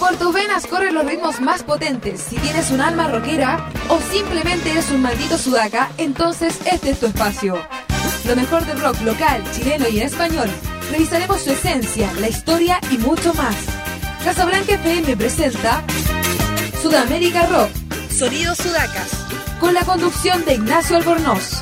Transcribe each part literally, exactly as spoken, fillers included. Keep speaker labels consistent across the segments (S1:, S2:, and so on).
S1: por tus venas corren los ritmos más potentes. Si tienes un alma rockera o simplemente eres un maldito sudaca, entonces este es tu espacio. Lo mejor del rock local, chileno y en español. Revisaremos su esencia, la historia y mucho más. Casablanca F M presenta Sudamérica Rock,
S2: Sonidos Sudacas,
S1: con la conducción de Ignacio Albornoz.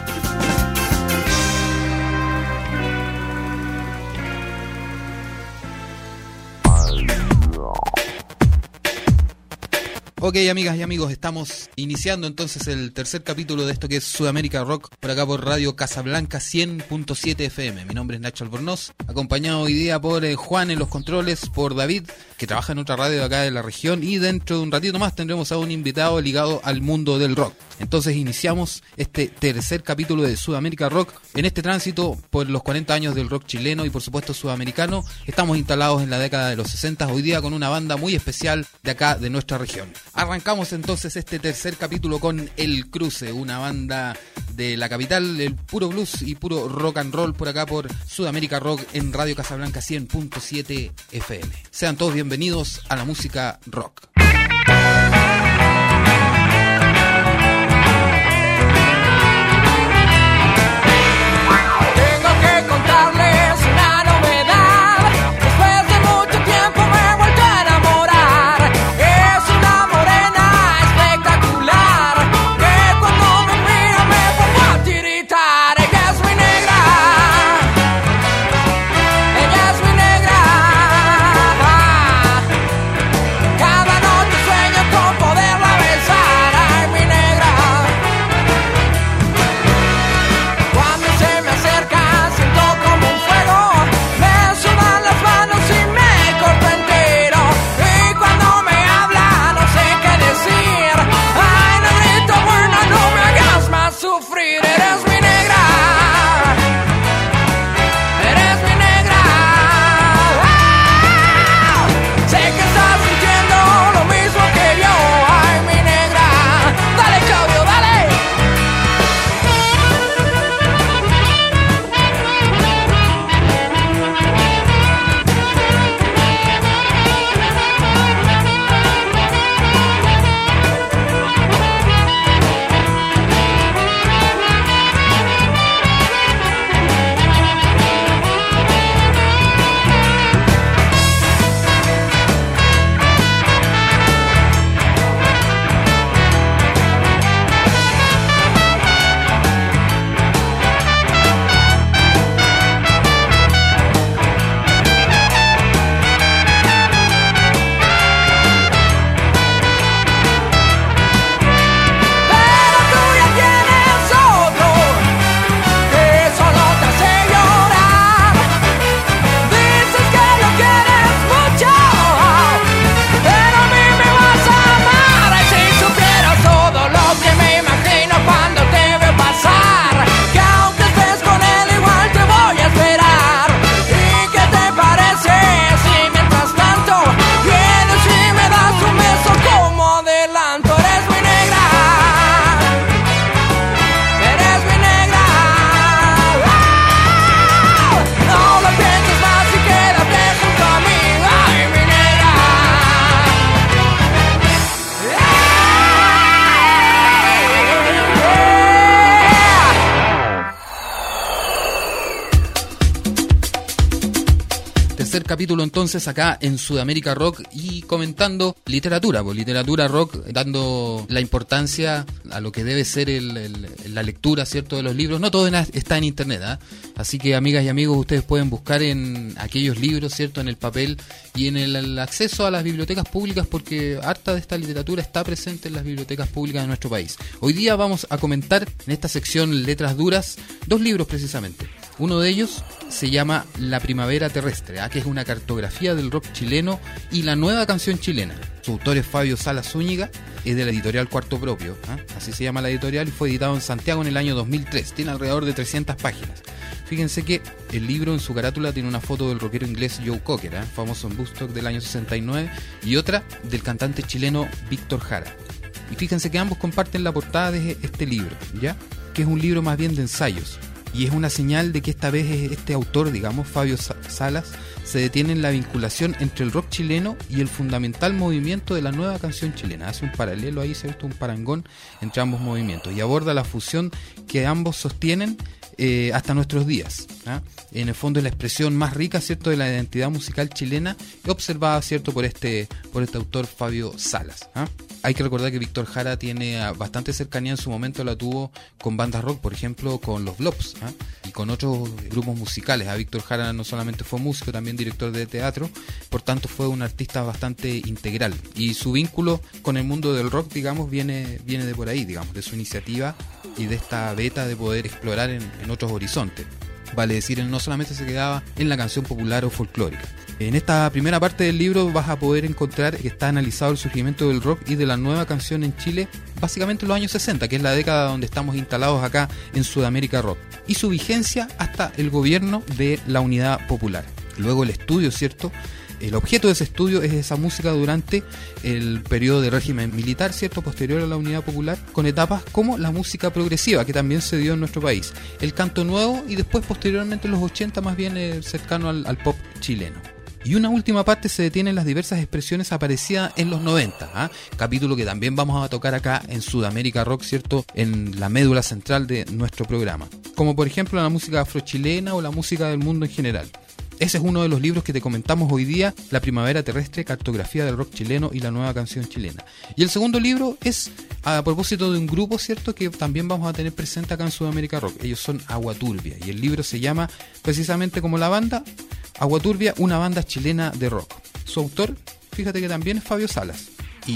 S3: Ok, amigas y amigos, estamos iniciando entonces el tercer capítulo de esto que es Sudamérica Rock, por acá por Radio Casablanca cien punto siete F M. Mi nombre es Nacho Albornoz, acompañado hoy día por eh, Juan en los controles, por David, que trabaja en otra radio de acá de la región, y dentro de un ratito más tendremos a un invitado ligado al mundo del rock. Entonces iniciamos este tercer capítulo de Sudamérica Rock en este tránsito por los cuarenta años del rock chileno y por supuesto sudamericano. Estamos instalados en la década de los sesenta, hoy día con una banda muy especial de acá de nuestra región. Arrancamos entonces este tercer capítulo con El Cruce, una banda de la capital, el puro blues y puro rock and roll por acá por Sudamérica Rock en Radio Casablanca cien punto siete F M. Sean todos bienvenidos a la música rock. Capítulo entonces acá en Sudamérica Rock y comentando literatura, pues literatura rock, dando la importancia a lo que debe ser el, el, la lectura, ¿cierto?, de los libros. No todo está en internet, ¿eh? Así que amigas y amigos, ustedes pueden buscar en aquellos libros, ¿cierto?, en el papel y en el, el acceso a las bibliotecas públicas, porque harta de esta literatura está presente en las bibliotecas públicas de nuestro país. Hoy día vamos a comentar en esta sección Letras Duras dos libros precisamente. Uno de ellos se llama La Primavera Terrestre, ¿eh? que es una cartografía del rock chileno y la nueva canción chilena. Su autor es Fabio Salas Zúñiga, es de la editorial Cuarto Propio, ¿eh? así se llama la editorial, y fue editado en Santiago en el año dos mil tres. Tiene alrededor de trescientas páginas. Fíjense que el libro en su carátula tiene una foto del rockero inglés Joe Cocker, ¿eh? famoso en Woodstock del año sesenta y nueve, y otra del cantante chileno Víctor Jara. Y fíjense que ambos comparten la portada de este libro, ¿ya? Que es un libro más bien de ensayos. Y es una señal de que esta vez este autor, digamos, Fabio Salas, se detiene en la vinculación entre el rock chileno y el fundamental movimiento de la nueva canción chilena. Hace un paralelo ahí, ¿cierto? Un parangón entre ambos movimientos y aborda la fusión que ambos sostienen eh, hasta nuestros días, ¿ah? En el fondo es la expresión más rica, ¿cierto?, de la identidad musical chilena, observada, ¿cierto?, por este, por este autor Fabio Salas, ¿ah? Hay que recordar que Víctor Jara tiene bastante cercanía, en su momento la tuvo con bandas rock, por ejemplo con los Blobs, ¿ah? Y con otros grupos musicales. A Víctor Jara no solamente fue músico, también director de teatro, por tanto fue un artista bastante integral. Y su vínculo con el mundo del rock, digamos, viene, viene de por ahí, digamos, de su iniciativa y de esta beta de poder explorar en, en otros horizontes. Vale decir, él no solamente se quedaba en la canción popular o folclórica. En esta primera parte del libro vas a poder encontrar que está analizado el surgimiento del rock y de la nueva canción en Chile, básicamente en los años sesenta, que es la década donde estamos instalados acá en Sudamérica Rock, y su vigencia hasta el gobierno de la Unidad Popular. Luego el estudio, ¿cierto? El objeto de ese estudio es esa música durante el periodo de régimen militar, ¿cierto?, posterior a la Unidad Popular, con etapas como la música progresiva, que también se dio en nuestro país, el canto nuevo y después posteriormente en los ochenta más bien eh, cercano al, al pop chileno. Y una última parte se detiene en las diversas expresiones aparecidas en los noventa, ¿ah? Capítulo que también vamos a tocar acá en Sudamérica Rock, ¿cierto?, en la médula central de nuestro programa, como por ejemplo la música afrochilena o la música del mundo en general. Ese es uno de los libros que te comentamos hoy día, La Primavera Terrestre, cartografía del rock chileno y la nueva canción chilena. Y el segundo libro es a propósito de un grupo, ¿cierto?, que también vamos a tener presente acá en Sudamérica Rock. Ellos son Agua Turbia y el libro se llama precisamente como la banda, Agua Turbia, una banda chilena de rock. Su autor, fíjate que también es Fabio Salas.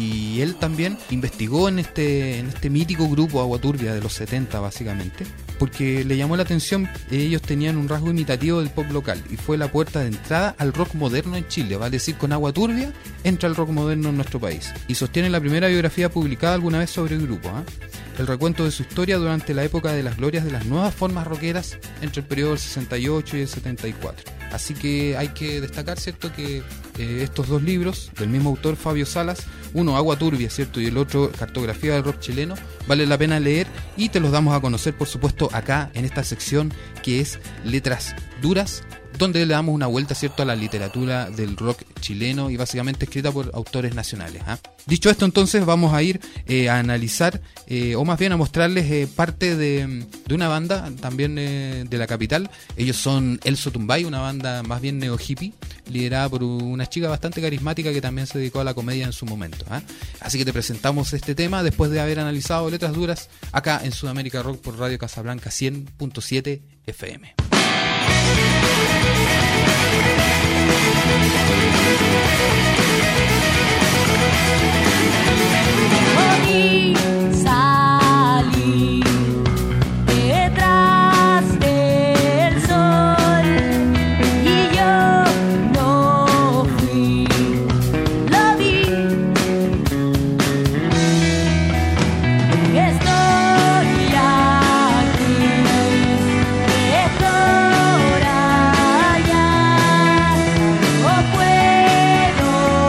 S3: Y él también investigó en este, en este mítico grupo Agua Turbia de los setenta básicamente, porque le llamó la atención, ellos tenían un rasgo imitativo del pop local y fue la puerta de entrada al rock moderno en Chile, vale decir, con Agua Turbia entra el rock moderno en nuestro país. Y sostiene la primera biografía publicada alguna vez sobre el grupo, ¿eh? El recuento de su historia durante la época de las glorias de las nuevas formas rockeras entre el periodo del sesenta y ocho y el setenta y cuatro. Así que hay que destacar, ¿cierto?, que eh, estos dos libros del mismo autor, Fabio Salas, uno Agua Turbia, ¿cierto?, y el otro Cartografía del Rock Chileno, vale la pena leer y te los damos a conocer, por supuesto, acá en esta sección que es Letras Duras, donde le damos una vuelta, ¿cierto?, a la literatura del rock chileno y básicamente escrita por autores nacionales, ¿eh? Dicho esto, entonces vamos a ir eh, a analizar eh, o más bien a mostrarles eh, parte de, de una banda también eh, de la capital. Ellos son El Sotumbay, una banda más bien neo hippie, liderada por una chica bastante carismática que también se dedicó a la comedia en su momento, ¿eh? Así que te presentamos este tema después de haber analizado Letras Duras acá en Sudamérica Rock por Radio Casablanca cien punto siete F M.
S2: Hoy salí detrás del sol y yo no fui, lo vi. Estoy aquí, estoy allá, o puedo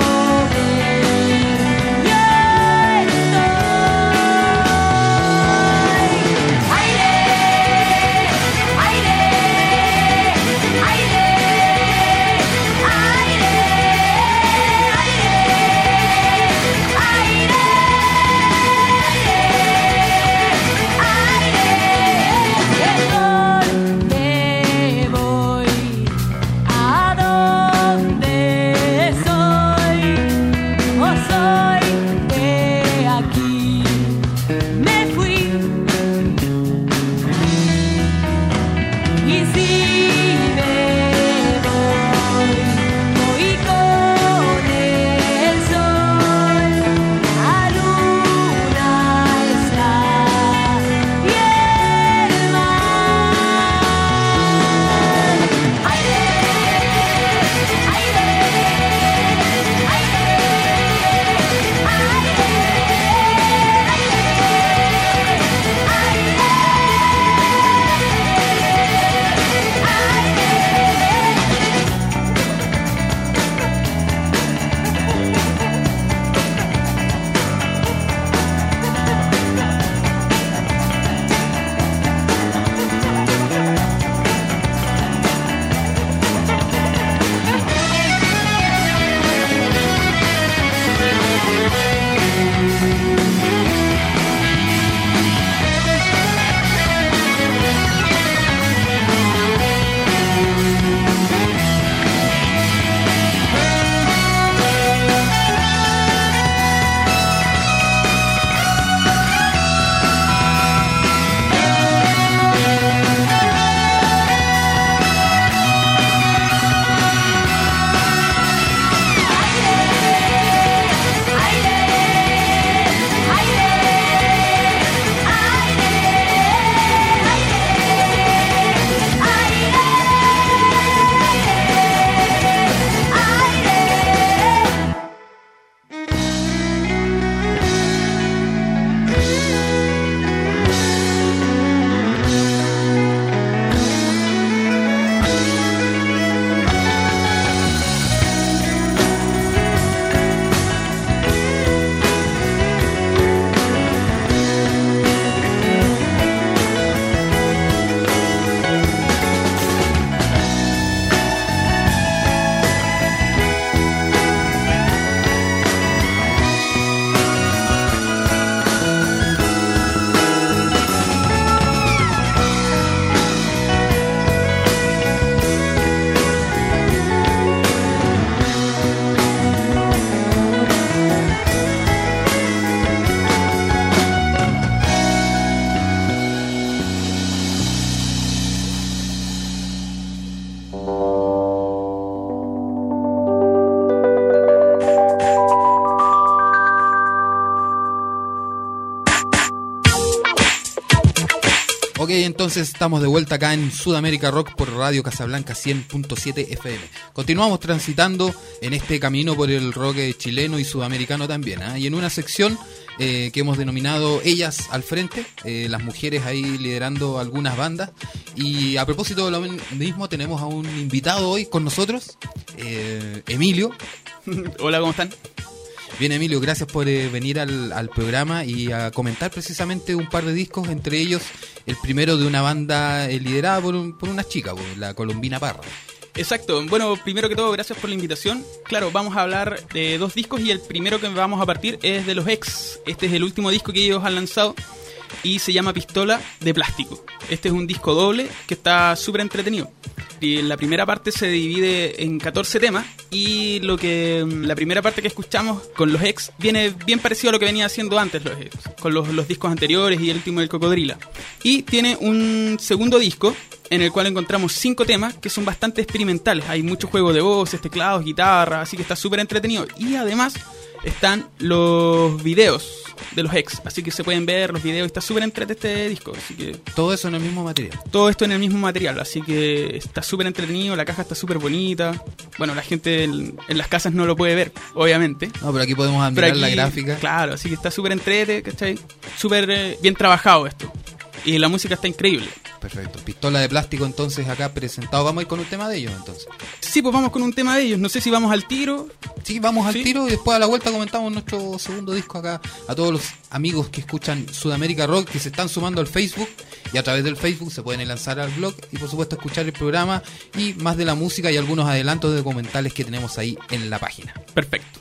S3: Ok, entonces estamos de vuelta acá en Sudamérica Rock por Radio Casablanca cien punto siete F M. Continuamos transitando en este camino por el rock chileno y sudamericano también, ¿eh? Y en una sección eh, que hemos denominado Ellas al Frente, eh, las mujeres ahí liderando algunas bandas. Y a propósito de lo mismo, tenemos a un invitado hoy con nosotros, eh, Emilio.
S4: Hola, ¿cómo están?
S3: Bien, Emilio, gracias por eh, venir al, al programa y a comentar precisamente un par de discos, entre ellos el primero de una banda eh, liderada por, un, por una chica, por la Colombina Parra.
S4: Exacto, bueno, primero que todo, gracias por la invitación. Claro, vamos a hablar de dos discos y el primero que vamos a partir es de los Ex. Este es el último disco que ellos han lanzado y se llama Pistola de Plástico. Este es un disco doble que está súper entretenido. Y la primera parte se divide en catorce temas y lo que la primera parte que escuchamos con los Ex viene bien parecido a lo que venía haciendo antes los Ex, con los, los discos anteriores y el último del Cocodrila. Y tiene un segundo disco en el cual encontramos cinco temas que son bastante experimentales. Hay mucho juego de voces, teclados, guitarra, así que está súper entretenido. Y además están los videos de los Ex, así que se pueden ver los videos. Está súper entretenido este disco, así que
S3: todo eso en el mismo material.
S4: Todo esto en el mismo material, así que está súper entretenido. La caja está súper bonita. Bueno, la gente en, en las casas no lo puede ver, obviamente.
S3: No, pero aquí podemos admirar la gráfica.
S4: Claro, así que está súper entretenido, ¿cachai? Súper eh, bien trabajado esto. Y la música está increíble.
S3: Perfecto. Pistola de Plástico entonces acá presentado. Vamos a ir con un tema de ellos entonces.
S4: Sí, pues vamos con un tema de ellos. No sé si vamos al tiro.
S3: Sí, vamos al
S4: ¿Sí?
S3: tiro y después a la vuelta comentamos nuestro segundo disco acá. A todos los amigos que escuchan Sudamérica Rock, que se están sumando al Facebook. Y a través del Facebook se pueden lanzar al blog y por supuesto escuchar el programa y más de la música y algunos adelantos documentales que tenemos ahí en la página.
S4: Perfecto.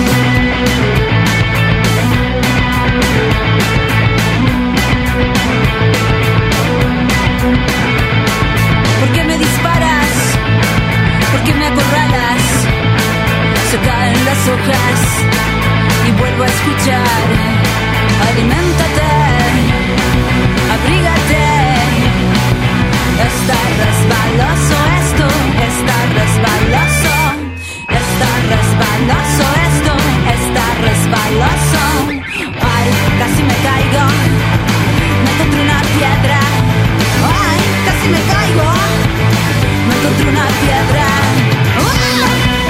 S2: ¿Por qué me disparas? ¿Por qué me acorralas? Se caen las hojas y vuelvo a escuchar. Aliméntate, abrígate. Está resbaloso esto, está resbaloso. Está resbaloso esto, está resbaloso. Ay, casi me caigo, me encontré una piedra. Ay, casi me caigo, me encontré una piedra. ¡Ah!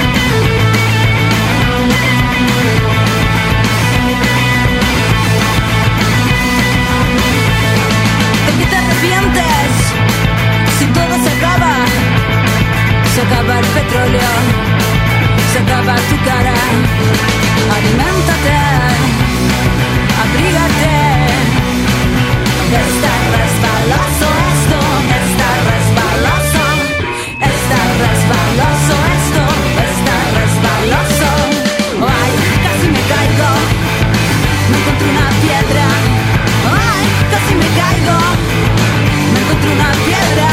S2: ¿De qué te arrepientes? Si todo se acaba, se acaba el petróleo, se acaba tu cara. Aliméntate, abrígate. Está resbaloso esto, está resbaloso. Está resbaloso esto, está resbaloso. Ay, casi me caigo, me encontré una piedra. Ay, casi me caigo, me encontré una piedra.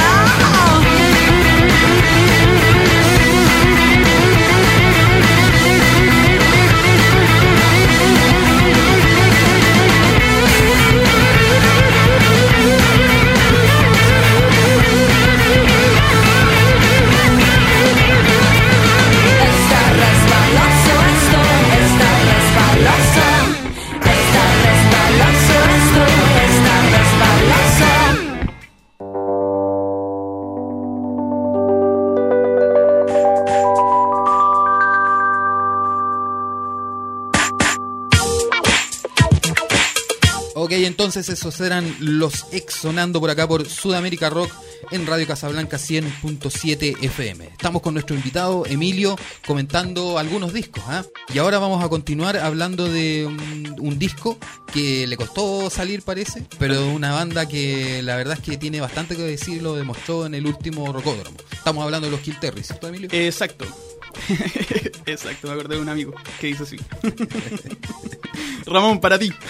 S3: Ok, entonces esos eran los Ex sonando por acá por Sudamérica Rock en Radio Casablanca cien punto siete F M. Estamos con nuestro invitado Emilio comentando algunos discos, ¿eh? Y ahora vamos a continuar hablando de un, un disco que le costó salir, parece, pero de una banda que la verdad es que tiene bastante que decir, lo demostró en el último Rocódromo. Estamos hablando de los Kill Terry, ¿cierto, Emilio?
S4: Exacto. Exacto, me acordé de un amigo que dice así. Ramón, para ti.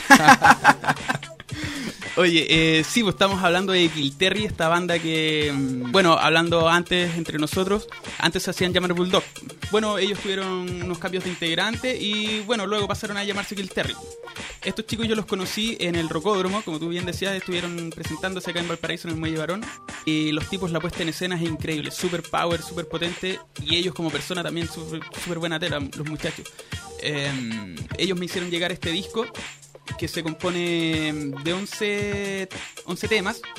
S4: Oye, eh, sí, pues estamos hablando de Kill Terry, esta banda que, bueno, hablando antes entre nosotros, antes se hacían llamar Bulldog. Bueno, ellos tuvieron unos cambios de integrante y, bueno, luego pasaron a llamarse Kill Terry. Estos chicos yo los conocí en el Rocódromo, como tú bien decías, estuvieron presentándose acá en Valparaíso en el Muelle Barón. Y los tipos, la puesta en escena es increíble, super power, super potente. Y ellos como persona también, super, super buena tela, los muchachos. Eh, ellos me hicieron llegar este disco que se compone de once, once temas.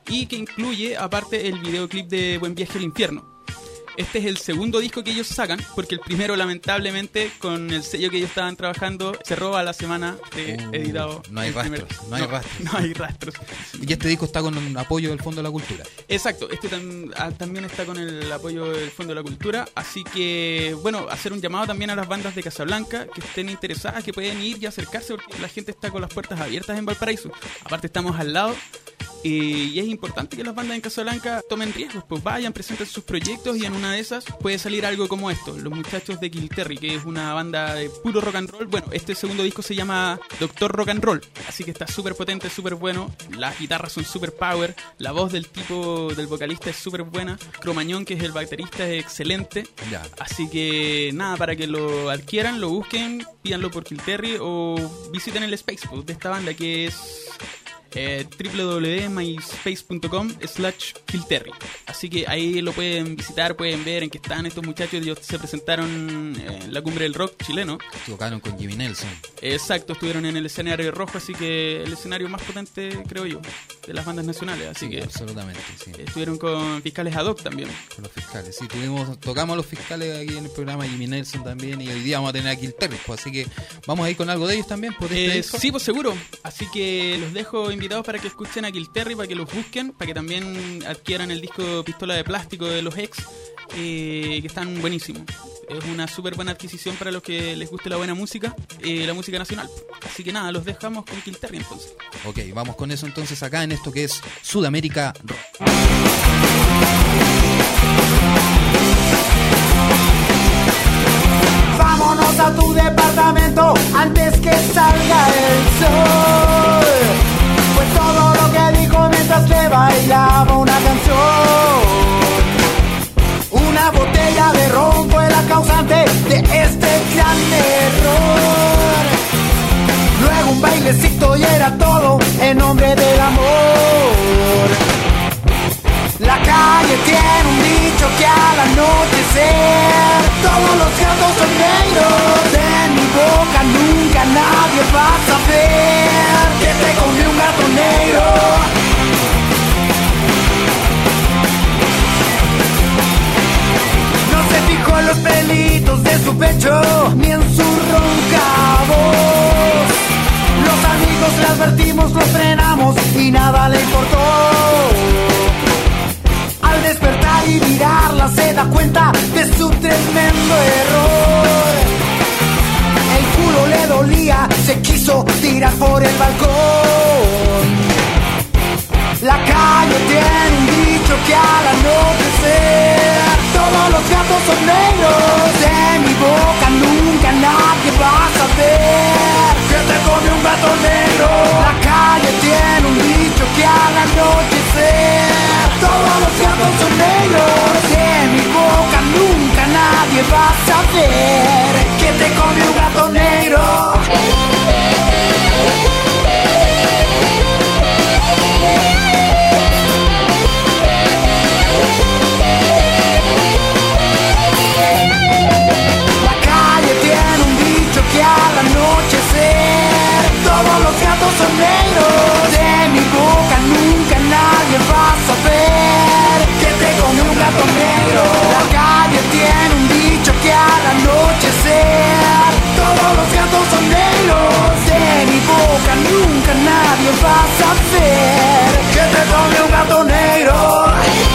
S4: y que incluye aparte el videoclip de Buen Viaje al Infierno. Este es el segundo disco que ellos sacan, porque el primero, lamentablemente, con el sello que ellos estaban trabajando, cerró a la semana de
S3: Uh,
S4: editado.
S3: no hay
S4: el primer-
S3: rastros, no hay rastros.
S4: No hay rastros.
S3: Y este disco está con un apoyo del Fondo de la Cultura.
S4: Exacto, este tam- ah, también está con el apoyo del Fondo de la Cultura, así que, bueno, hacer un llamado también a las bandas de Casablanca que estén interesadas, que pueden ir y acercarse, porque la gente está con las puertas abiertas en Valparaíso. Aparte estamos al lado. Eh, y es importante que las bandas en Casablanca tomen riesgos, pues vayan, presenten sus proyectos y en una de esas puede salir algo como esto. Los muchachos de Kill Terry, que es una banda de puro rock and roll. Bueno, este segundo disco se llama Doctor Rock and Roll, así que está súper potente, súper bueno. Las guitarras son súper power, la voz del tipo, del vocalista es súper buena. Cromañón, que es el baterista, es excelente.
S3: Ya.
S4: Así que nada, para que lo adquieran, lo busquen, pídanlo por Kill Terry o visiten el Space pues, de esta banda, que es Eh, w w w punto myspace punto com slash killterry. Así que ahí lo pueden visitar, pueden ver en qué están estos muchachos. Ellos se presentaron en la cumbre del rock chileno.
S3: Tocaron con Jimmy Nelson.
S4: Exacto, estuvieron en el escenario rojo, así que el escenario más potente, creo yo, de las bandas nacionales. Así
S3: Sí,
S4: que
S3: absolutamente, sí.
S4: estuvieron con Fiscales Ad Hoc también.
S3: Con los fiscales, sí, tuvimos, tocamos a los fiscales aquí en el programa, Jimmy Nelson también, y hoy día vamos a tener aquí el Terry, pues, así que vamos a ir con algo de ellos también, por este
S4: Eh,
S3: disco.
S4: sí, pues seguro. Así que los dejo invitados para que escuchen a Kill Terry, para que los busquen, para que también adquieran el disco Pistola de Plástico de los Ex, eh, que están buenísimos. Es una súper buena adquisición para los que les guste la buena música, eh, la música nacional. Así que nada, los dejamos con Kill Terry entonces.
S3: Ok, vamos con eso entonces acá en esto que es Sudamérica Rock.
S5: Vámonos a tu departamento antes que salga el sol. Fue todo lo que dijo mientras le bailaba una canción. Una botella de ron fue la causante de este gran error. Luego un bailecito y era todo en nombre del amor. La calle tiene un dicho que al anochecer todos los gatos son negros. De mi boca nunca nadie va a saber que te comió un gato negro. No se fijó en los pelitos de su pecho ni en su ronca voz. Los amigos le advertimos, lo frenamos y nada le importó. Al despertar y mirarla se da cuenta de su tremendo error. El culo le dolía, se quiso tirar por el balcón. La calle tiene un dicho que al anochecer todos los gatos son negros. De mi boca nunca nadie va a saber que te come un gato negro. La calle tiene un dicho que al anochecer todos los gatos son negros. De mi boca nunca nadie va a saber que te come un gato negro. La calle tiene un dicho que al anochecer todos los gatos son negros. De mi boca nunca nadie va a saber que te come un gato negro. La calle tiene un dicho que al anochecer todos los gatos son negros. De mi boca nunca nadie va a saber que te come un gato negro.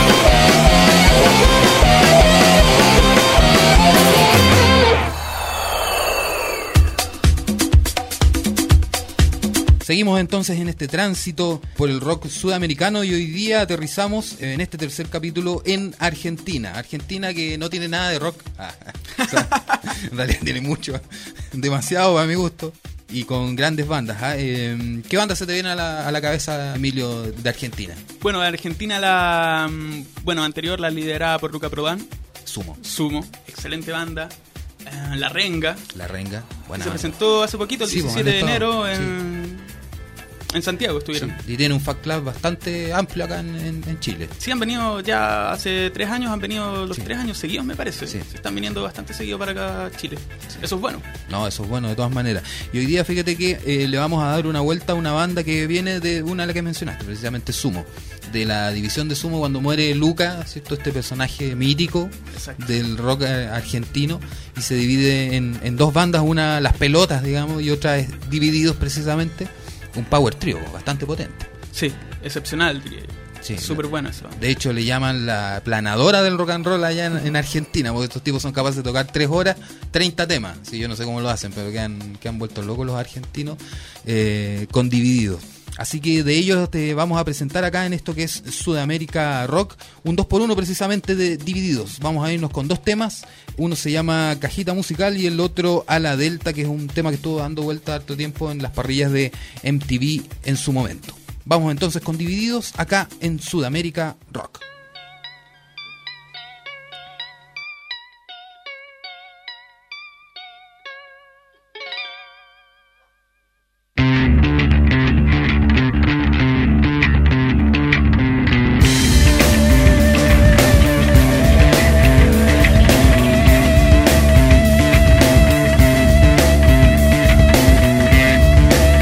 S3: Seguimos entonces en este tránsito por el rock sudamericano y hoy día aterrizamos en este tercer capítulo en Argentina. Argentina que no tiene nada de rock. Ah, o sea, en realidad tiene mucho, demasiado a mi gusto. Y con grandes bandas. ¿Ah? Eh, ¿Qué banda se te viene a la, a la cabeza, Emilio, de Argentina?
S4: Bueno, de Argentina la... Bueno, anterior la liderada por Luca Prodan.
S3: Sumo.
S4: Sumo, excelente banda. Eh, La Renga.
S3: La Renga. Buena
S4: Se
S3: banda.
S4: presentó hace poquito, el
S3: Sí, pues,
S4: diecisiete de
S3: han
S4: enero,
S3: estado,
S4: en, en Santiago estuvieron.
S3: Sí, y tiene un fan club bastante amplio acá en, en, en Chile.
S4: Sí, han venido ya hace tres años, han venido los
S3: Sí.
S4: tres años seguidos, me parece.
S3: Sí.
S4: Se están viniendo bastante seguido para acá a Chile. Eso es bueno.
S3: No, eso es bueno de todas maneras. Y hoy día fíjate que eh, le vamos a dar una vuelta a una banda que viene de una de las que mencionaste, precisamente Sumo. de la división de Sumo cuando muere Luca, ¿cierto? Este personaje mítico
S4: Exacto.
S3: del rock eh, argentino, y se divide en, en dos bandas, una Las Pelotas, digamos, y otra es Divididos, precisamente, un power trio bastante potente.
S4: Sí, excepcional, diría yo.
S3: Sí,
S4: Súper bueno eso.
S3: de hecho le llaman la planadora del rock and roll allá en, en Argentina, porque estos tipos son capaces de tocar tres horas, treinta temas. Sí, yo no sé cómo lo hacen, pero que han, que han vuelto locos los argentinos eh, con Divididos. Así que de ellos te vamos a presentar acá en esto que es Sudamérica Rock, un dos por uno precisamente de Divididos. Vamos a irnos con dos temas, uno se llama Cajita Musical y el otro A la Delta, que es un tema que estuvo dando vuelta harto tiempo en las parrillas de M T V en su momento. Vamos entonces con Divididos acá en Sudamérica Rock.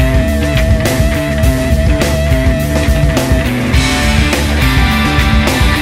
S6: We'll be right back.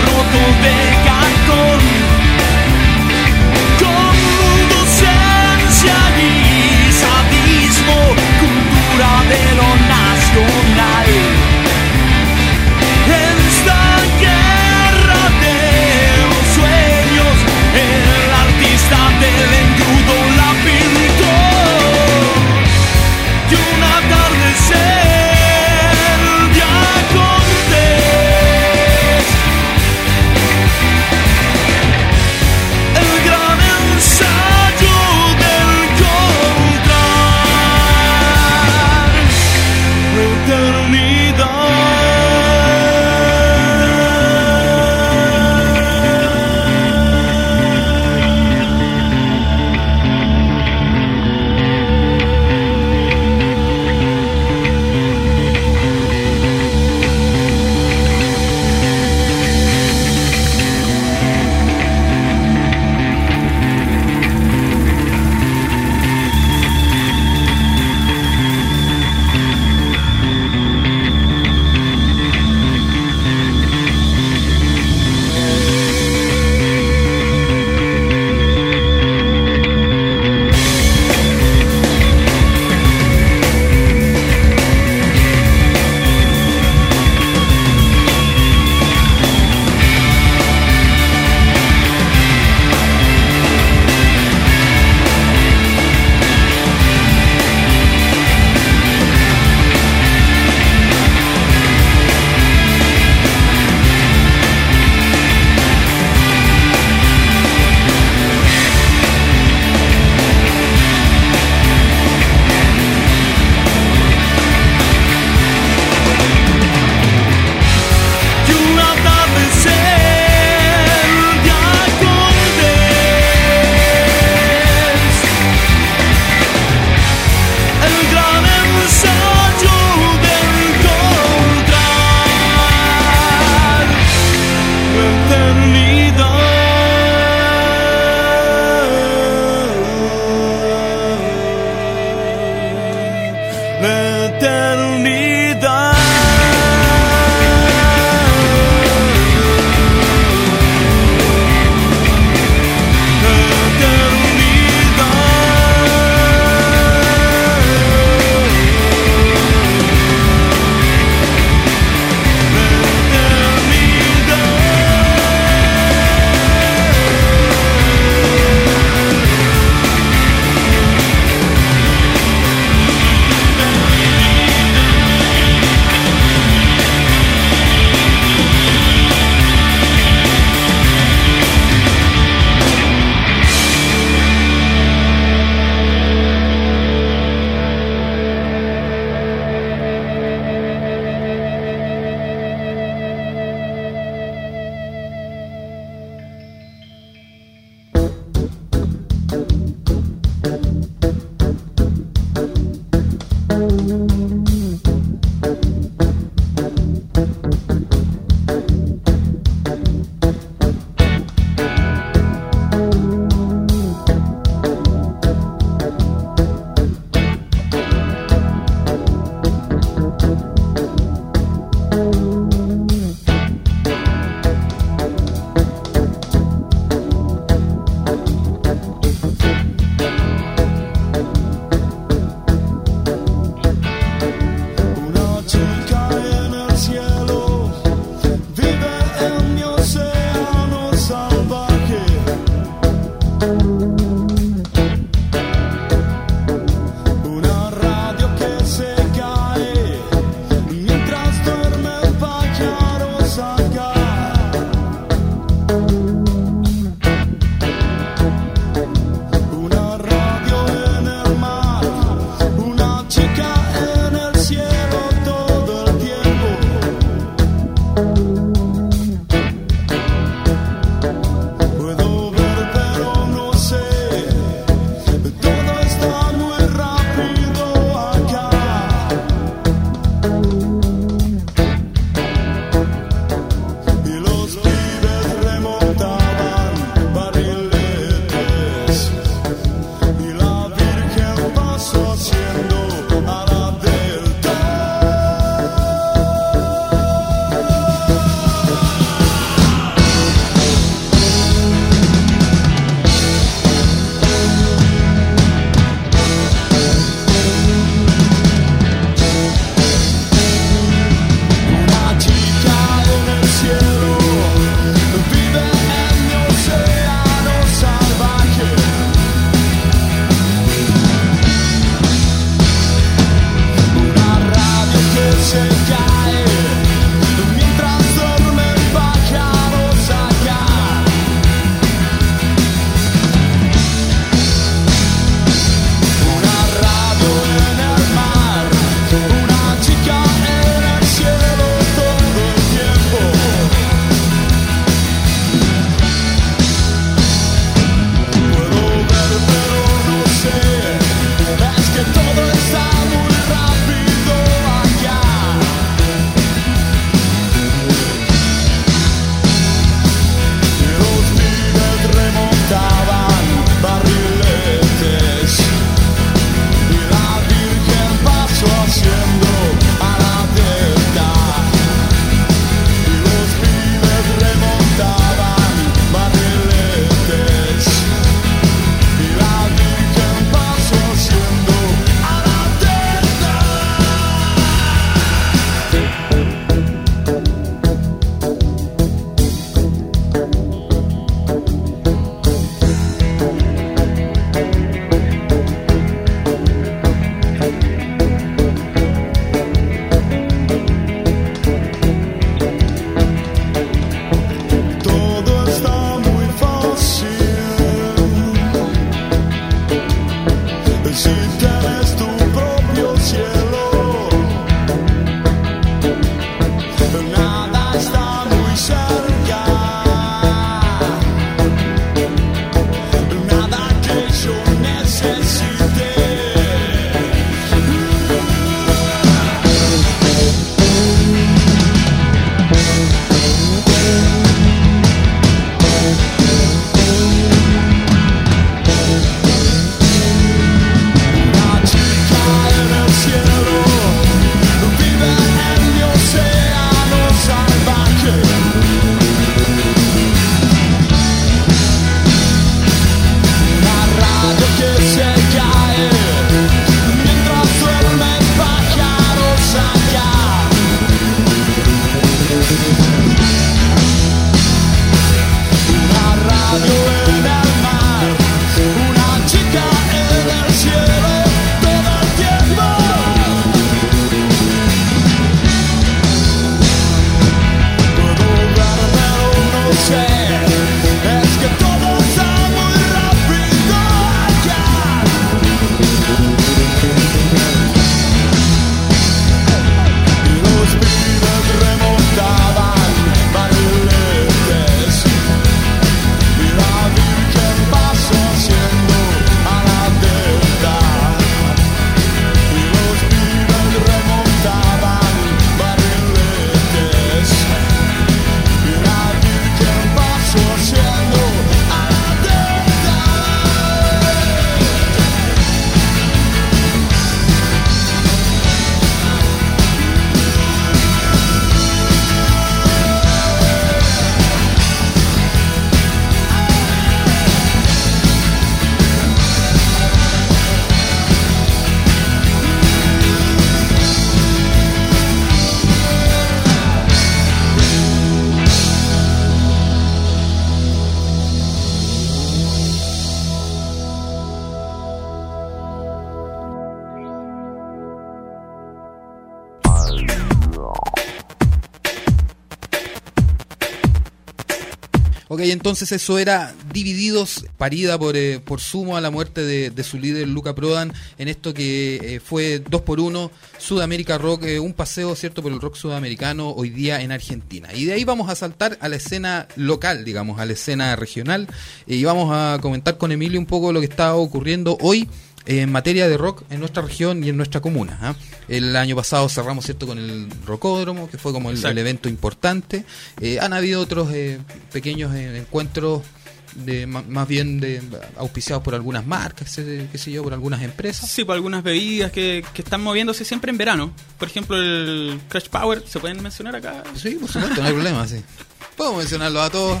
S3: Ok, entonces eso era Divididos, parida por, eh, por Sumo a la muerte de, de su líder Luca Prodan, en esto que eh, fue dos por uno, Sudamérica Rock, eh, un paseo, ¿cierto?, por el rock sudamericano hoy día en Argentina. Y de ahí vamos a saltar a la escena local, digamos, a la escena regional, eh, y vamos a comentar con Emilio un poco lo que está ocurriendo hoy en materia de rock en nuestra región y en nuestra comuna. ¿eh? El año pasado cerramos, ¿cierto?, con el Rocódromo, que fue como el, el evento importante. Eh, han habido otros eh, pequeños eh, encuentros de más bien de auspiciados por algunas marcas, qué sé yo, por algunas empresas.
S4: Sí, por algunas bebidas que, que están moviéndose siempre en verano. Por ejemplo, el Crash Power, ¿se pueden mencionar acá?
S3: Sí, por supuesto, no hay problema, sí. Puedo mencionarlo a todos.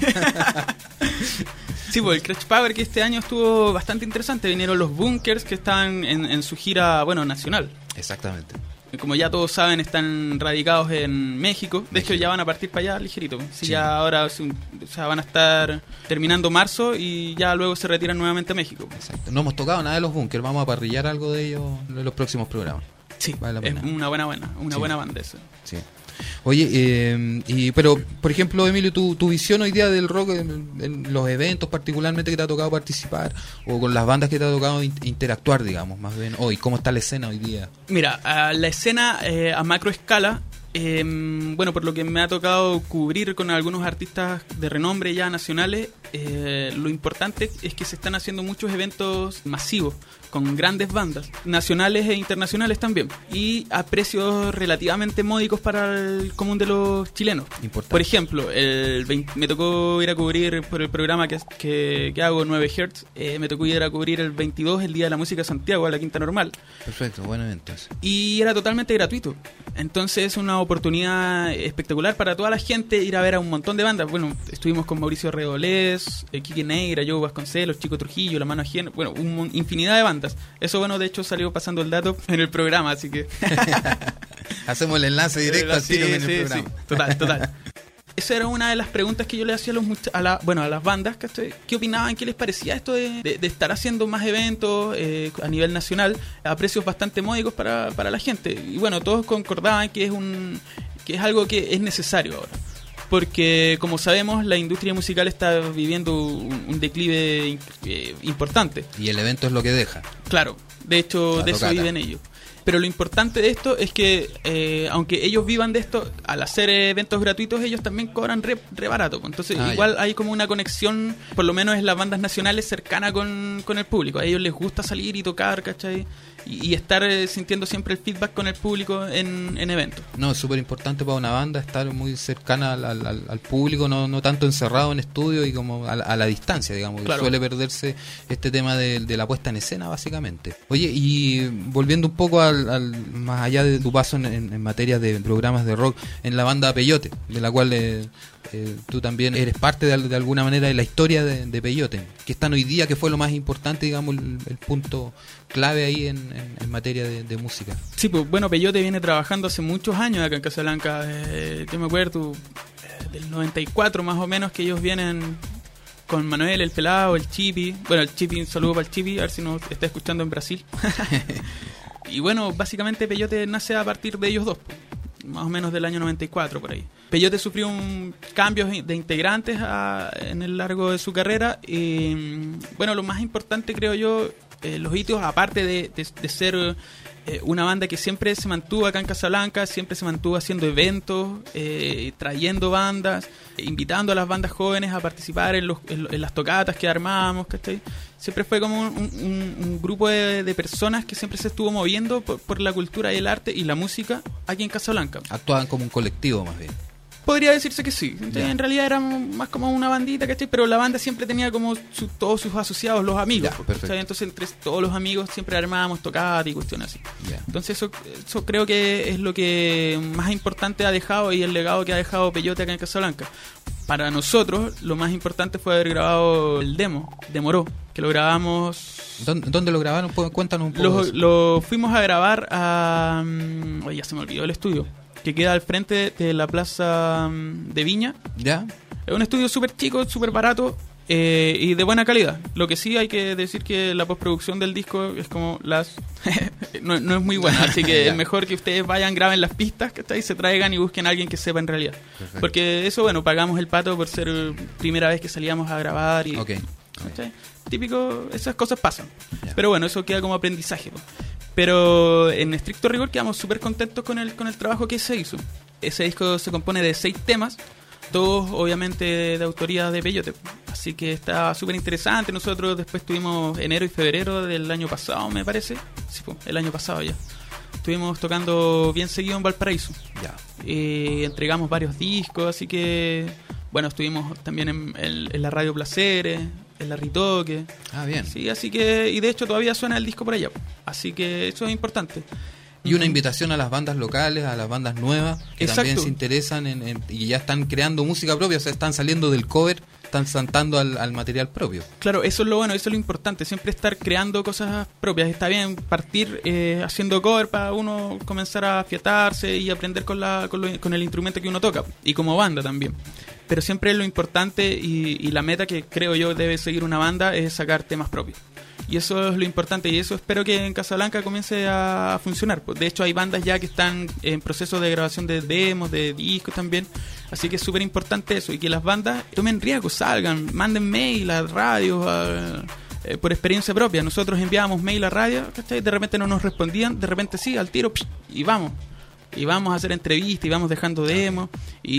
S4: Sí, pues el Crash Power, que este año estuvo bastante interesante. Vinieron los Bunkers, que están en, en su gira, bueno, nacional.
S3: Exactamente.
S4: Como ya todos saben, están radicados en México. De México. Hecho, ya van a partir para allá ligerito. Sí, sí. Ya ahora o sea, van a estar terminando marzo y ya luego se retiran nuevamente a México.
S3: Exacto. No hemos tocado nada de los Bunkers. Vamos a parrillar algo de ellos en los próximos programas.
S4: Sí, vale, es una buena, buena, una
S3: sí.
S4: buena banda esa.
S3: Sí. Oye, eh, y, pero por ejemplo, Emilio, tu, tu visión hoy día del rock en, en los eventos particularmente que te ha tocado participar o con las bandas que te ha tocado in, interactuar, digamos, más bien hoy, ¿cómo está la escena hoy día?
S4: Mira, a la escena eh, a macro escala, eh, bueno, por lo que me ha tocado cubrir con algunos artistas de renombre ya nacionales, eh, lo importante es que se están haciendo muchos eventos masivos con grandes bandas, nacionales e internacionales también, y a precios relativamente módicos para el común de los chilenos.
S3: Importante.
S4: Por ejemplo, el veinte, me tocó ir a cubrir por el programa que, que, que hago, nueve hertz, eh, me tocó ir a cubrir el veintidós, el Día de la Música de Santiago, a la Quinta Normal.
S3: Perfecto, buen evento.
S4: Y era totalmente gratuito. Entonces es una oportunidad espectacular para toda la gente ir a ver a un montón de bandas. Bueno, estuvimos con Mauricio Redolés, eh, Quique Negra, Joe Vasconcelos, Chico Trujillo, La Mano Ajena, bueno, un, infinidad de bandas. Eso, bueno, de hecho salió pasando el dato en el programa, así que...
S3: Hacemos el enlace directo al tiro
S4: sí,
S3: en el
S4: sí,
S3: programa.
S4: Sí, total, total. Esa era una de las preguntas que yo le hacía a, los mucha- a, la, bueno, a las bandas, ¿cachai? ¿Qué opinaban? ¿Qué les parecía esto de, de, de estar haciendo más eventos eh, a nivel nacional a precios bastante módicos para, para la gente? Y bueno, todos concordaban que es, un, que es algo que es necesario ahora. Porque, como sabemos, la industria musical está viviendo un, un declive eh, importante.
S3: Y el evento es lo que deja.
S4: Claro, de hecho,
S3: La
S4: de
S3: tocata.
S4: eso viven ellos. Pero lo importante de esto es que, eh, aunque ellos vivan de esto, al hacer eventos gratuitos, ellos también cobran re, re barato. Entonces,
S3: Ah,
S4: igual
S3: ya.
S4: hay como una conexión, por lo menos en las bandas nacionales, cercana con, con el público. A ellos les gusta salir y tocar, ¿cachai? Y, y estar eh, sintiendo siempre el feedback con el público en, en eventos.
S3: No, es súper importante para una banda estar muy cercana al, al, al público, no, no tanto encerrado en estudio y como a, la- a la distancia, digamos.
S4: Claro.
S3: Suele perderse este tema de, de la puesta en escena, básicamente. Oye, y volviendo un poco al, al más allá de tu paso en, en, en materia de programas de rock, en la banda Peyote, de la cual eh, eh, tú también eres parte de, al- de alguna manera de la historia de, de Peyote, que están hoy día, que fue lo más importante, digamos, el, el punto clave ahí en, en, en materia de, de música.
S4: Sí, pues bueno, Peyote viene trabajando hace muchos años acá en Casablanca. Eh, yo me acuerdo eh, del noventa y cuatro más o menos que ellos vienen con Manuel, el Pelado, el Chipi. Bueno, el Chipi, un saludo para el Chipi, a ver si nos está escuchando en Brasil. Y bueno, básicamente Peyote nace a partir de ellos dos, pues, más o menos del año noventa y cuatro por ahí. Peyote sufrió un cambios de integrantes a- en el largo de su carrera y bueno, lo más importante creo yo, eh, los hitos, aparte de, de, de ser eh, una banda que siempre se mantuvo acá en Casablanca, siempre se mantuvo haciendo eventos, eh, trayendo bandas, eh, invitando a las bandas jóvenes a participar en, los, en, en las tocatas que armábamos, ¿cachai? Siempre fue como un, un, un grupo de, de personas que siempre se estuvo moviendo por, por la cultura y el arte y la música aquí en Casablanca.
S3: Actuaban como un colectivo, más bien.
S4: Podría decirse que sí.
S3: Ya.
S4: En realidad era más como una bandita, ¿cachai? Pero la banda siempre tenía como su- todos sus asociados, los amigos.
S3: Ya,
S4: ¿cachai?
S3: perfecto.
S4: Entonces entre todos los amigos siempre armábamos tocadas y cuestiones así.
S3: Ya.
S4: Entonces eso, eso creo que es lo que más importante ha dejado y el legado que ha dejado Peyote acá en Casablanca. Para nosotros lo más importante fue haber grabado el demo, Demoró, que lo grabamos...
S3: ¿Dónde, dónde lo grabaron? Pu- Cuéntanos un poco. de
S4: Lo,
S3: eso.
S4: lo fuimos a grabar a... mm, Oye, ya se me olvidó el estudio. Que queda al frente de la plaza mm, de Viña.
S3: ¿Ya?
S4: Es un estudio súper chico, súper barato. eh, y de buena calidad. Lo que sí hay que decir que la postproducción del disco es como las... no, no es muy buena, así que es mejor que ustedes vayan, graben las pistas, que se traigan y busquen a alguien que sepa en realidad. Perfecto. Porque eso, bueno, pagamos el pato por ser primera vez que salíamos a grabar y...
S3: Okay.
S4: Okay. Típico, esas cosas pasan. Yeah. Pero bueno, eso queda como aprendizaje. ¿no? Pero en estricto rigor quedamos súper contentos con el, con el trabajo que se hizo. Ese disco se compone de seis temas, todos obviamente de autoría de Peyote. Así que está súper interesante. Nosotros después tuvimos enero y febrero del año pasado, me parece. Sí, pues, el año pasado ya. Estuvimos tocando bien seguido en Valparaíso. Ya. Eh, entregamos varios discos, así que... Bueno, estuvimos también en, en, en la Radio Placeres, en la Ritoque.
S3: Ah, bien.
S4: Sí, así que... Y de hecho todavía suena el disco por allá. Así que eso es importante.
S3: Y una invitación a las bandas locales, a las bandas nuevas, que
S4: Exacto.
S3: también se interesan en, en, y ya están creando música propia, o sea, están saliendo del cover, están saltando al, al material propio.
S4: Claro, eso es lo bueno, eso es lo importante, siempre estar creando cosas propias. Está bien partir eh, haciendo cover para uno comenzar a afiatarse y aprender con, la, con, lo, con el instrumento que uno toca, y como banda también. Pero siempre lo importante y, y la meta que creo yo debe seguir una banda es sacar temas propios. Y eso es lo importante, y eso espero que en Casablanca comience a funcionar. De hecho, hay bandas ya que están en proceso de grabación de demos, de discos también. Así que es súper importante eso, y que las bandas tomen riesgo, salgan, manden mail a radio, a, eh, por experiencia propia. Nosotros enviábamos mail a radio, ¿cachai? De repente no nos respondían, de repente sí, al tiro, psh, y vamos. Y vamos a hacer entrevistas, y vamos dejando demos,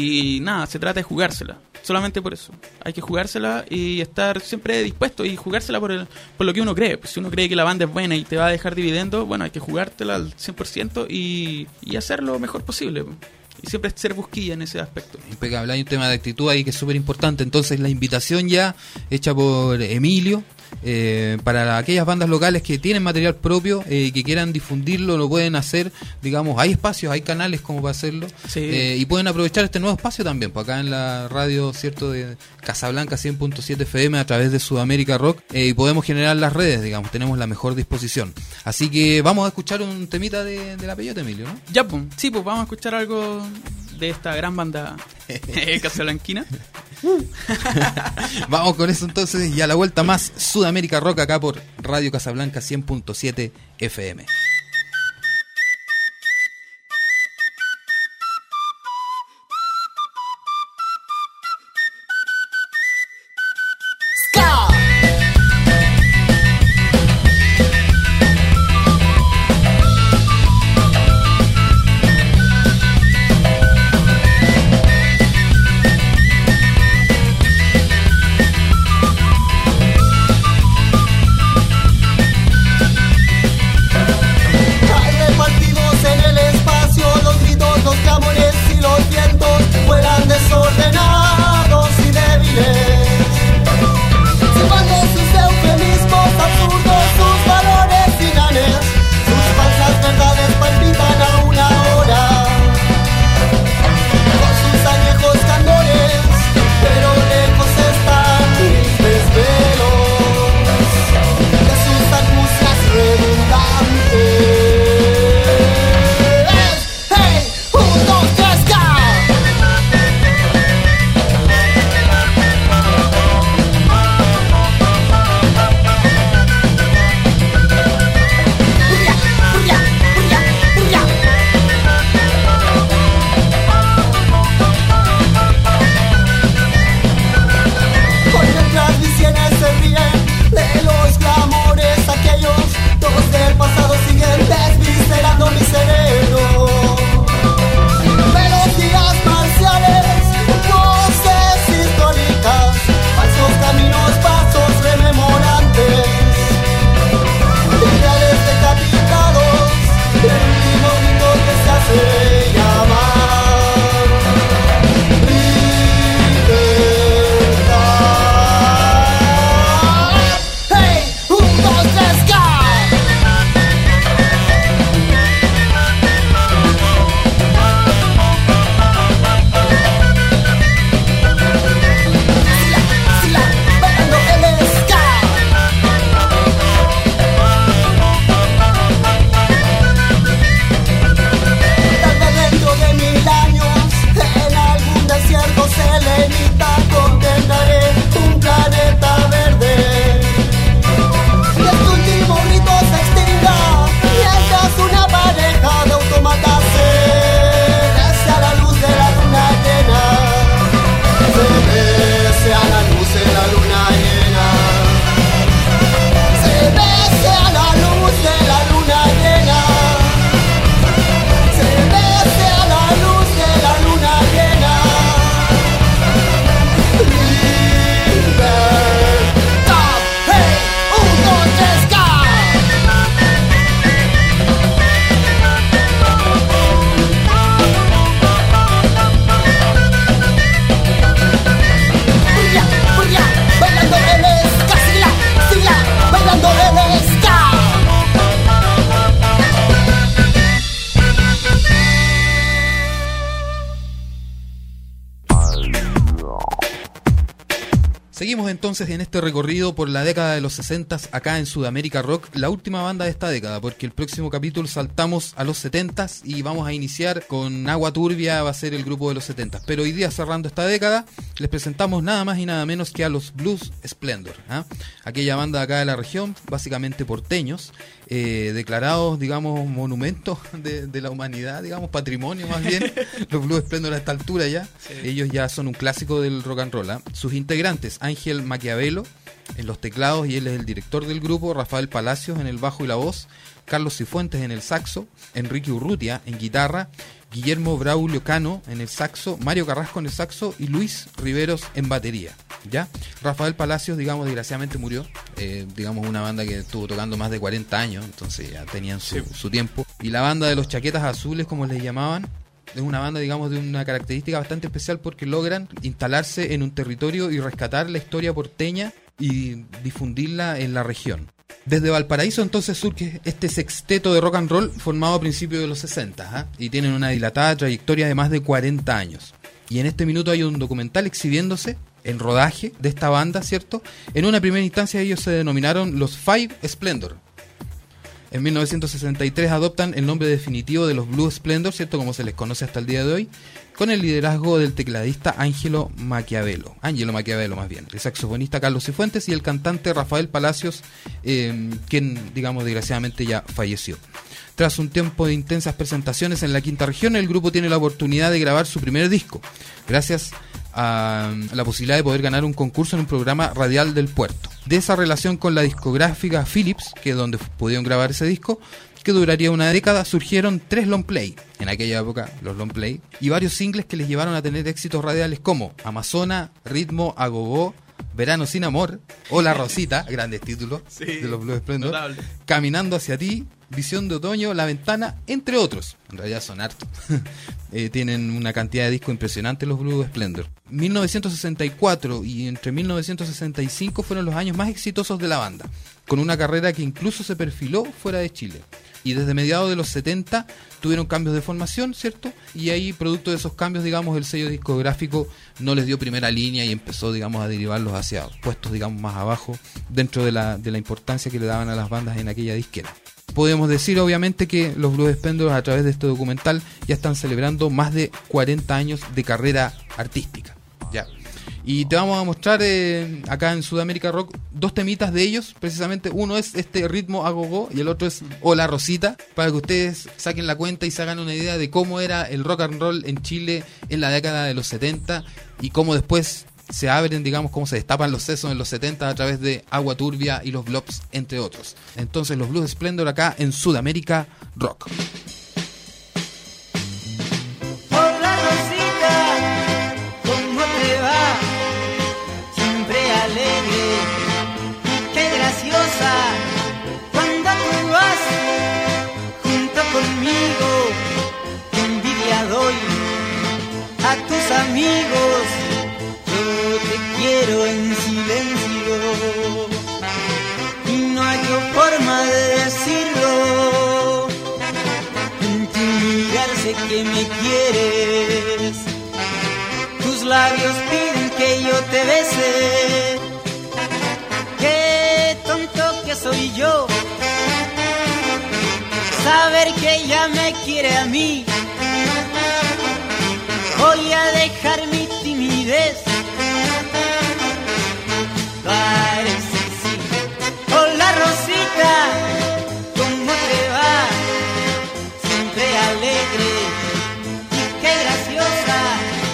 S4: y nada, se trata de jugársela. Solamente por eso. Hay que jugársela y estar siempre dispuesto y jugársela por el, por lo que uno cree. Pues si uno cree que la banda es buena y te va a dejar dividendo, bueno, hay que jugártela al cien por ciento y, y hacer lo mejor posible. Y siempre ser busquilla en ese aspecto.
S3: Impecable, hay un tema de actitud ahí que es súper importante. Entonces la invitación ya hecha por Emilio, eh, para aquellas bandas locales que tienen material propio y eh, que quieran difundirlo, lo pueden hacer. Digamos, hay espacios, hay canales como para hacerlo.
S4: Sí.
S3: eh, y pueden aprovechar este nuevo espacio también, pues acá en la radio, cierto, de Casablanca cien punto siete F M a través de Sudamérica Rock, eh, y podemos generar las redes, digamos, tenemos la mejor disposición. Así que vamos a escuchar un temita de, de la Peyote, Emilio, ¿no?
S4: Ya, pues, sí, pues vamos a escuchar algo de esta gran banda casablanquina.
S3: Vamos con eso entonces, y a la vuelta más Sudamérica Rock acá por Radio Casablanca cien punto siete F M.
S6: We'll be right back.
S3: Seguimos entonces en este recorrido por la década de los sesenta acá en Sudamérica Rock, la última banda de esta década, porque el próximo capítulo saltamos a los setenta y vamos a iniciar con Agua Turbia, va a ser el grupo de los setenta. Pero hoy día, cerrando esta década, les presentamos nada más y nada menos que a los Blues Splendor, ¿eh? Aquella banda de acá de la región, básicamente porteños, eh, declarados, digamos, monumentos de, de la humanidad, digamos, patrimonio más bien. Los Blues Splendor a esta altura ya, sí. Ellos ya son un clásico del rock and roll, ¿eh? Sus integrantes, Ángel Maquiavelo en los teclados, y él es el director del grupo, Rafael Palacios en el bajo y la voz, Carlos Cifuentes en el saxo, Enrique Urrutia en guitarra, Guillermo Braulio Cano en el saxo, Mario Carrasco en el saxo y Luis Riveros en batería. ¿Ya? Rafael Palacios, digamos, desgraciadamente murió, eh, digamos, una banda que estuvo tocando más de cuarenta años, entonces ya tenían su, su tiempo. Y la banda de los Chaquetas Azules, como les llamaban, es una banda, digamos, de una característica bastante especial porque logran instalarse en un territorio y rescatar la historia porteña y difundirla en la región. Desde Valparaíso entonces surge este sexteto de rock and roll formado a principios de los sesenta, ¿eh? Y tienen una dilatada trayectoria de más de cuarenta años. Y en este minuto hay un documental exhibiéndose en rodaje de esta banda, ¿cierto? En una primera instancia ellos se denominaron los Five Splendor. En mil novecientos sesenta y tres adoptan el nombre definitivo de los Blues Splendor, ¿cierto? Como se les conoce hasta el día de hoy, con el liderazgo del tecladista Ángelo Maquiavelo, Ángelo Maquiavelo más bien, el saxofonista Carlos Cifuentes y el cantante Rafael Palacios, eh, quien, digamos, desgraciadamente ya falleció. Tras un tiempo de intensas presentaciones en la quinta región, el grupo tiene la oportunidad de grabar su primer disco, gracias a la posibilidad de poder ganar un concurso en un programa radial del puerto. De esa relación con la discográfica Philips, que es donde pudieron grabar ese disco, que duraría una década, surgieron tres long play, en aquella época los long play, y varios singles que les llevaron a tener éxitos radiales como Amazona, Ritmo, Agogó, Verano sin Amor, Hola Rosita, grandes títulos, sí, de los Blues Splendor, notable. Caminando hacia ti, Visión de Otoño, La Ventana, entre otros. En realidad son hartos. eh, tienen una cantidad de discos impresionantes los Blues Splendor. mil novecientos sesenta y cuatro y entre mil novecientos sesenta y cinco fueron los años más exitosos de la banda, con una carrera que incluso se perfiló fuera de Chile. Y desde mediados de los setenta tuvieron cambios de formación, ¿cierto? Y ahí, producto de esos cambios, digamos, el sello discográfico no les dio primera línea y empezó, digamos, a derivarlos hacia puestos, digamos, más abajo dentro de la, de la importancia que le daban a las bandas en aquella disquera. Podemos decir, obviamente, que los Blues Splendor, a través de este documental, ya están celebrando más de cuarenta años de carrera artística. Ya. Y te vamos a mostrar eh, acá en Sudamérica Rock dos temitas de ellos, precisamente. Uno es este Ritmo Agogó y el otro es Hola Rosita, para que ustedes saquen la cuenta y se hagan una idea de cómo era el rock and roll en Chile en la década de los setenta y cómo después se abren, digamos, cómo se destapan los sesos en los setenta a través de Agua Turbia y los Blobs, entre otros. Entonces los Blues Splendor acá en Sudamérica Rock.
S2: Hola Rosita, ¿cómo te va? Siempre alegre, qué graciosa. Cuando tú vas junto conmigo, qué envidia doy a tus amigos. Te quiero en silencio y no hay forma de decirlo. En tu mirar sé que me quieres, tus labios piden que yo te bese. Qué tonto que soy yo, saber que ella me quiere a mí. Voy a dejar mi timidez. Parece sí. Hola Rosita, ¿cómo te va? Siempre alegre y qué graciosa.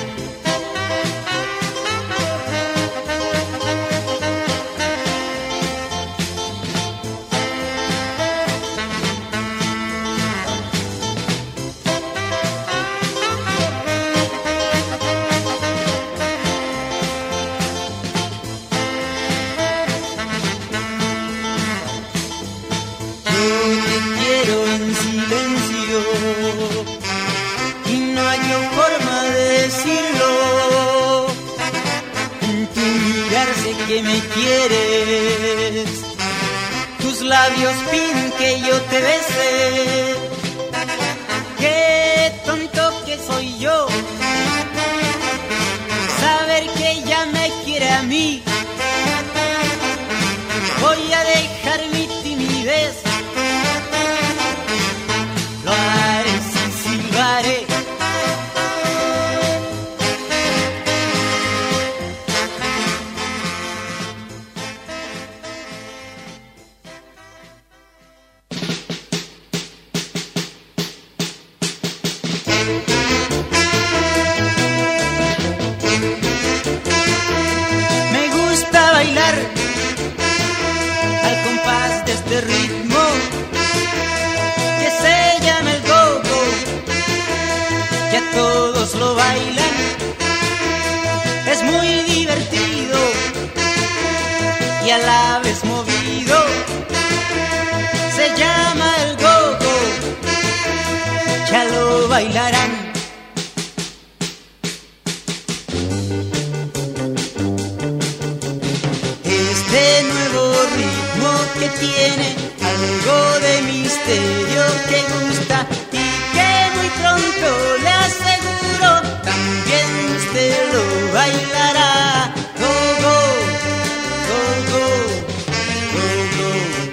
S2: Que me quieres, tus labios piden que yo te bese. Qué tonto que soy yo, saber que ella me quiere a mí.
S6: a la vez movido, se llama el go-go, ya lo bailarán. Este nuevo ritmo que tiene algo de misterio que gusta y que muy pronto le aseguro también usted lo bailará. Go, go, go, go, go, go.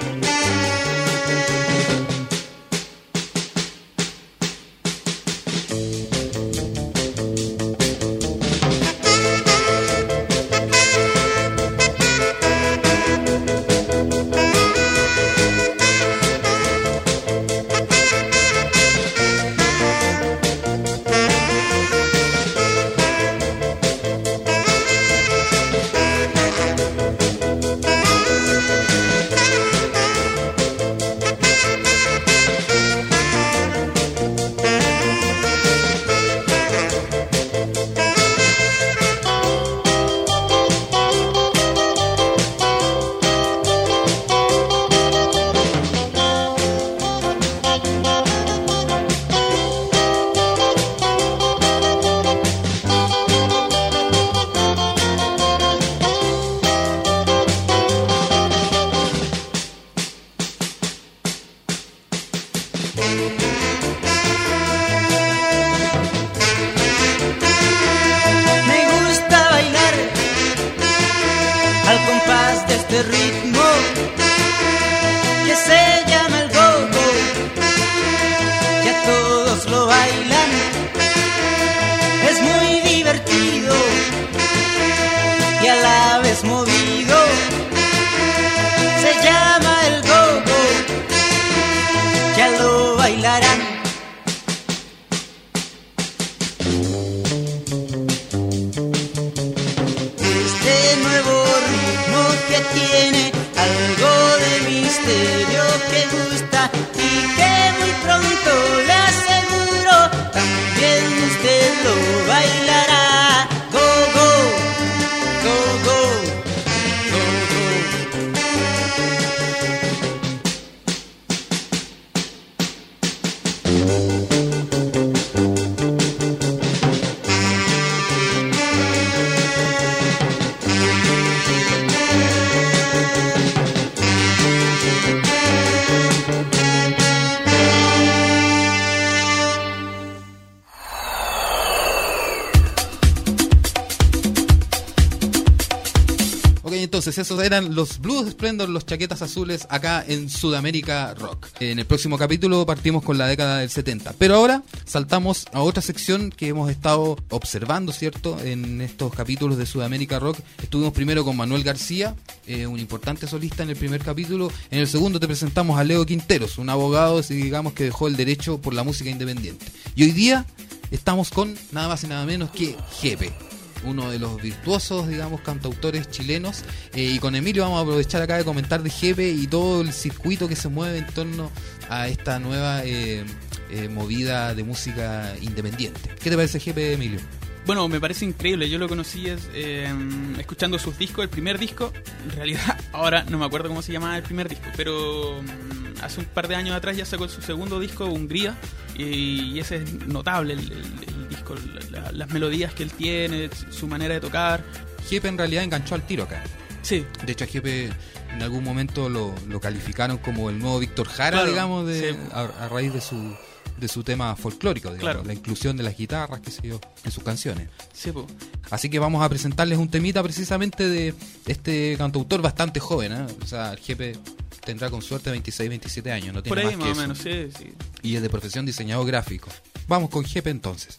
S3: Entonces esos eran los Blues Splendor, los Chaquetas Azules, acá en Sudamérica Rock. En el próximo capítulo partimos con la década del setenta, pero ahora saltamos a otra sección que hemos estado observando, ¿cierto? En estos capítulos de Sudamérica Rock estuvimos primero con Manuel García, eh, un importante solista en el primer capítulo. En el segundo te presentamos a Leo Quinteros, un abogado, digamos, que dejó el derecho por la música independiente. Y hoy día estamos con nada más y nada menos que Jepe, uno de los virtuosos, digamos, cantautores chilenos, eh, y con Emilio vamos a aprovechar acá de comentar de Jepe y todo el circuito que se mueve en torno a esta nueva eh, eh, movida de música independiente. ¿Qué te parece, Jepe, Emilio?
S4: Bueno, me parece increíble. Yo lo conocí eh, escuchando sus discos, el primer disco. En realidad, ahora no me acuerdo cómo se llamaba el primer disco, pero um, hace un par de años atrás ya sacó su segundo disco, Hungría, y, y ese es notable, el, el, el disco, la, las melodías que él tiene, su manera de tocar.
S3: Jepe en realidad enganchó al tiro acá.
S4: Sí.
S3: De hecho, a Jepe en algún momento lo, lo calificaron como el nuevo Víctor Jara, claro, digamos, de, sí. a, a raíz de su... de su tema folclórico, digamos, claro, la inclusión de las guitarras, qué sé yo, en sus canciones.
S4: Sí, po.
S3: Así que vamos a presentarles un temita precisamente de este cantautor bastante joven, ¿eh? O sea, el Jepe tendrá con suerte veintiséis, veintisiete años, no tiene
S4: por ahí
S3: más que
S4: más o
S3: eso.
S4: menos, sí, sí.
S3: Y es de profesión diseñador gráfico. Vamos con Jepe entonces.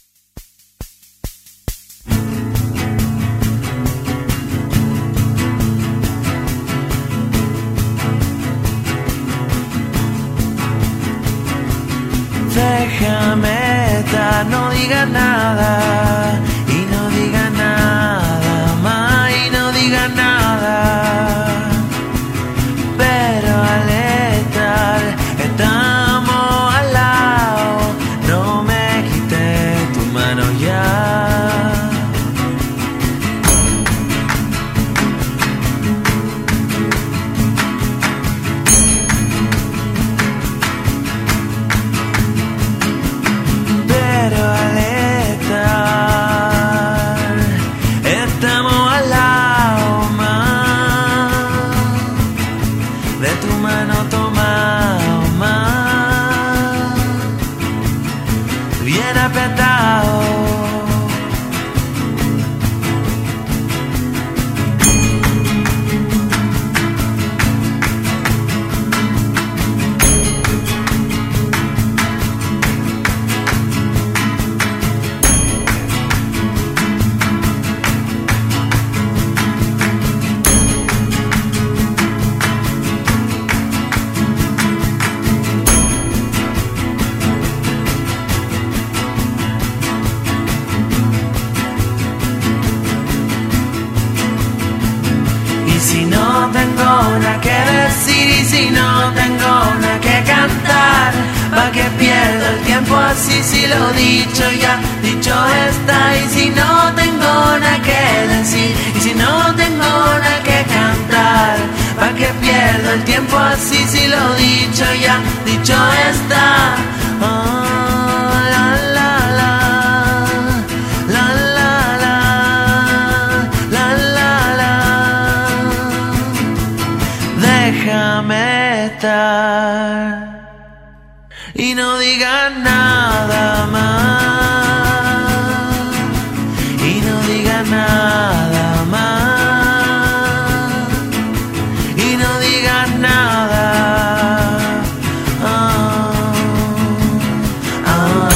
S7: Déjame estar, no diga nada, y no diga nada más, y no diga nada. Pero al estar, estamos al lado, no me quité si no tengo nada que cantar? ¿Pa' qué pierdo el tiempo así si lo dicho ya, dicho está? Y si no tengo nada que decir, y si no tengo nada que cantar, ¿pa' qué pierdo el tiempo así si lo dicho ya, dicho está? Oh. Déjame estar y no digas nada más, y no digas nada más, y no digas nada. Oh, oh.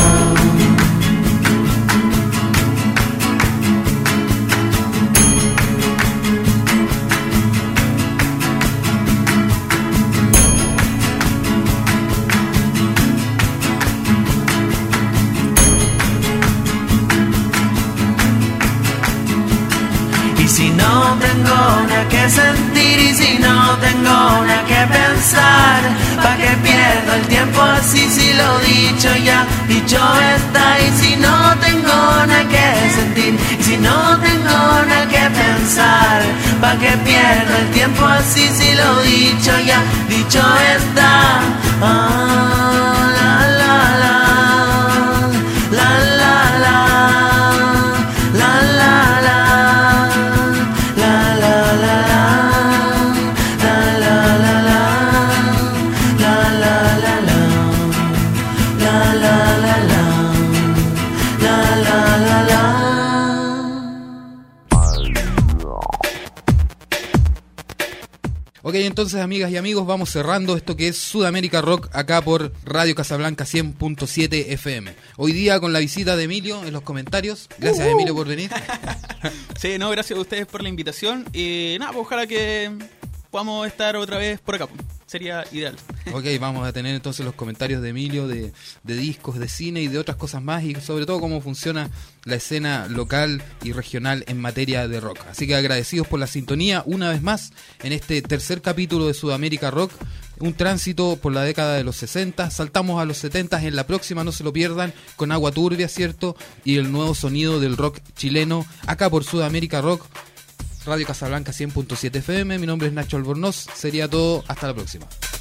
S7: Si no tengo nada que sentir y si no tengo nada que pensar, ¿pa' qué pierdo el tiempo así si lo dicho ya, dicho está? Y si no tengo nada que sentir y si no tengo nada que pensar, ¿pa' qué pierdo el tiempo así si lo dicho ya, dicho está? Oh, la la la, la la la, la la la.
S3: Ok, entonces amigas y amigos, vamos cerrando esto que es Sudamérica Rock acá por Radio Casablanca cien punto siete F M. Hoy día con la visita de Emilio en los comentarios. Gracias uh-huh. Emilio por venir.
S4: Sí, no, gracias a ustedes por la invitación. Y nada, pues ojalá que podamos estar otra vez por acá. Sería ideal.
S3: Ok, vamos a tener entonces los comentarios de Emilio de, de discos, de cine y de otras cosas más, y sobre todo cómo funciona la escena local y regional en materia de rock. Así que agradecidos por la sintonía una vez más en este tercer capítulo de Sudamérica Rock, un tránsito por la década de los sesenta, saltamos a los setenta en la próxima, no se lo pierdan, con Agua Turbia, ¿cierto? Y el nuevo sonido del rock chileno acá por Sudamérica Rock, Radio Casablanca cien punto siete F M. Mi nombre es Nacho Albornoz. Sería todo. Hasta la próxima.